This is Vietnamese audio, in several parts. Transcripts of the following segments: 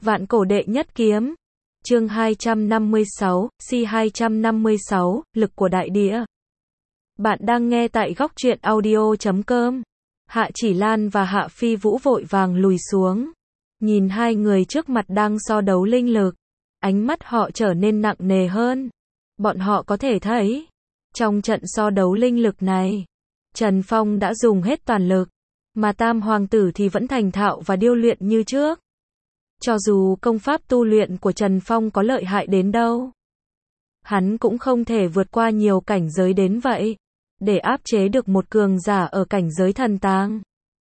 Vạn cổ đệ nhất kiếm. Chương 256, C256, lực của đại địa. Bạn đang nghe tại góc truyện audio.com. Hạ Chỉ Lan và Hạ Phi Vũ vội vàng lùi xuống. Nhìn hai người trước mặt đang so đấu linh lực. Ánh mắt họ trở nên nặng nề hơn. Bọn họ có thể thấy, trong trận so đấu linh lực này, Trần Phong đã dùng hết toàn lực, mà Tam Hoàng tử thì vẫn thành thạo và điêu luyện như trước. Cho dù công pháp tu luyện của Trần Phong có lợi hại đến đâu, hắn cũng không thể vượt qua nhiều cảnh giới đến vậy, để áp chế được một cường giả ở cảnh giới thần tàng.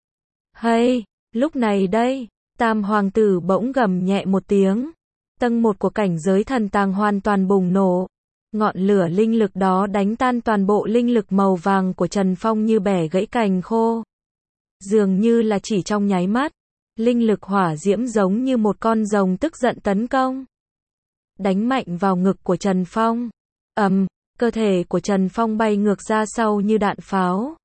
Hay, lúc này đây, Tam Hoàng tử bỗng gầm nhẹ một tiếng. Tầng 1 của cảnh giới thần tàng hoàn toàn bùng nổ. Ngọn lửa linh lực đó đánh tan toàn bộ linh lực màu vàng của Trần Phong như bẻ gãy cành khô. Dường như là chỉ trong nháy mắt, linh lực hỏa diễm giống như một con rồng tức giận tấn công, đánh mạnh vào ngực của Trần Phong. Cơ thể của Trần Phong bay ngược ra sau như đạn pháo,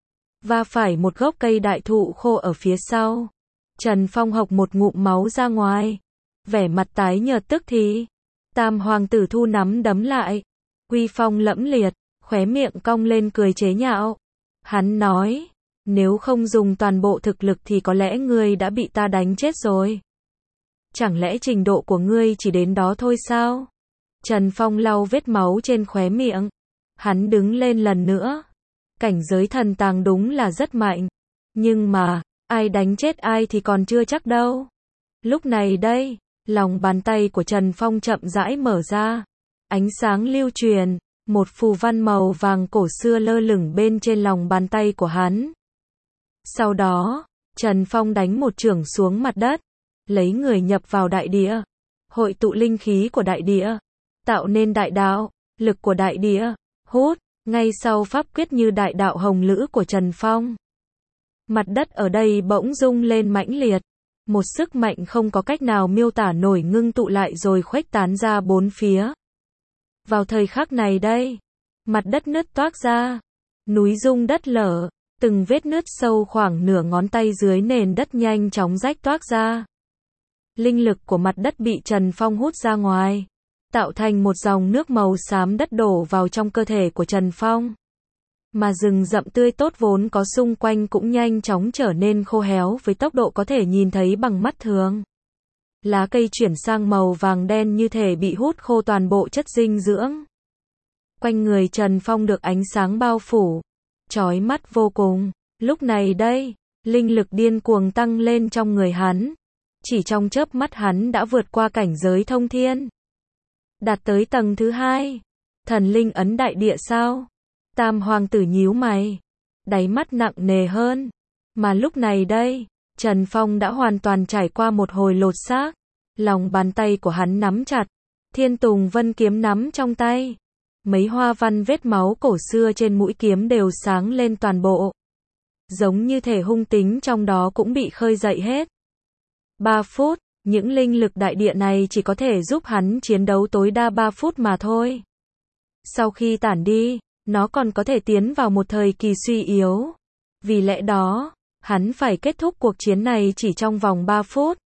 va phải một gốc cây đại thụ khô ở phía sau. Trần Phong hộc một ngụm máu ra ngoài, vẻ mặt tái nhợt tức thì. Tam Hoàng tử thu nắm đấm lại, uy phong lẫm liệt, khóe miệng cong lên cười chế nhạo. Hắn nói, nếu không dùng toàn bộ thực lực thì có lẽ ngươi đã bị ta đánh chết rồi. Chẳng lẽ trình độ của ngươi chỉ đến đó thôi sao? Trần Phong lau vết máu trên khóe miệng. Hắn đứng lên lần nữa. Cảnh giới thần tàng đúng là rất mạnh. Nhưng mà, ai đánh chết ai thì còn chưa chắc đâu. Lúc này đây, lòng bàn tay của Trần Phong chậm rãi mở ra. Ánh sáng lưu truyền, một phù văn màu vàng cổ xưa lơ lửng bên trên lòng bàn tay của hắn. Sau đó, Trần Phong đánh một chưởng xuống mặt đất, lấy người nhập vào đại địa, hội tụ linh khí của đại địa, tạo nên đại đạo, lực của đại địa, hút, ngay sau pháp quyết như đại đạo hồng lữ của Trần Phong. Mặt đất ở đây bỗng rung lên mãnh liệt, một sức mạnh không có cách nào miêu tả nổi ngưng tụ lại rồi khuếch tán ra bốn phía. Vào thời khắc này đây, mặt đất nứt toác ra, núi rung đất lở. Từng vết nứt sâu khoảng nửa ngón tay dưới nền đất nhanh chóng rách toác ra. Linh lực của mặt đất bị Trần Phong hút ra ngoài, tạo thành một dòng nước màu xám đất đổ vào trong cơ thể của Trần Phong. Mà rừng rậm tươi tốt vốn có xung quanh cũng nhanh chóng trở nên khô héo với tốc độ có thể nhìn thấy bằng mắt thường. Lá cây chuyển sang màu vàng đen như thể bị hút khô toàn bộ chất dinh dưỡng. Quanh người Trần Phong được ánh sáng bao phủ, chói mắt vô cùng. Lúc này đây, linh lực điên cuồng tăng lên trong người hắn. Chỉ trong chớp mắt hắn đã vượt qua cảnh giới thông thiên, đạt tới tầng thứ 2. Thần linh ấn đại địa sao? Tam Hoàng tử nhíu mày, đáy mắt nặng nề hơn. Mà lúc này đây, Trần Phong đã hoàn toàn trải qua một hồi lột xác. Lòng bàn tay của hắn nắm chặt Thiên Tùng Vân kiếm nắm trong tay. Mấy hoa văn vết máu cổ xưa trên mũi kiếm đều sáng lên toàn bộ. Giống như thể hung tính trong đó cũng bị khơi dậy hết. 3 phút, những linh lực đại địa này chỉ có thể giúp hắn chiến đấu tối đa 3 phút mà thôi. Sau khi tản đi, nó còn có thể tiến vào một thời kỳ suy yếu. Vì lẽ đó, hắn phải kết thúc cuộc chiến này chỉ trong vòng 3 phút.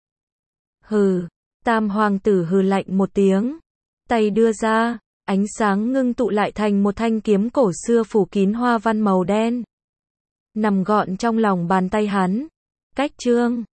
Hừ, Tam Hoàng tử hừ lạnh một tiếng. Tay đưa ra. Ánh sáng ngưng tụ lại thành một thanh kiếm cổ xưa phủ kín hoa văn màu đen. Nằm gọn trong lòng bàn tay hắn. Cách chương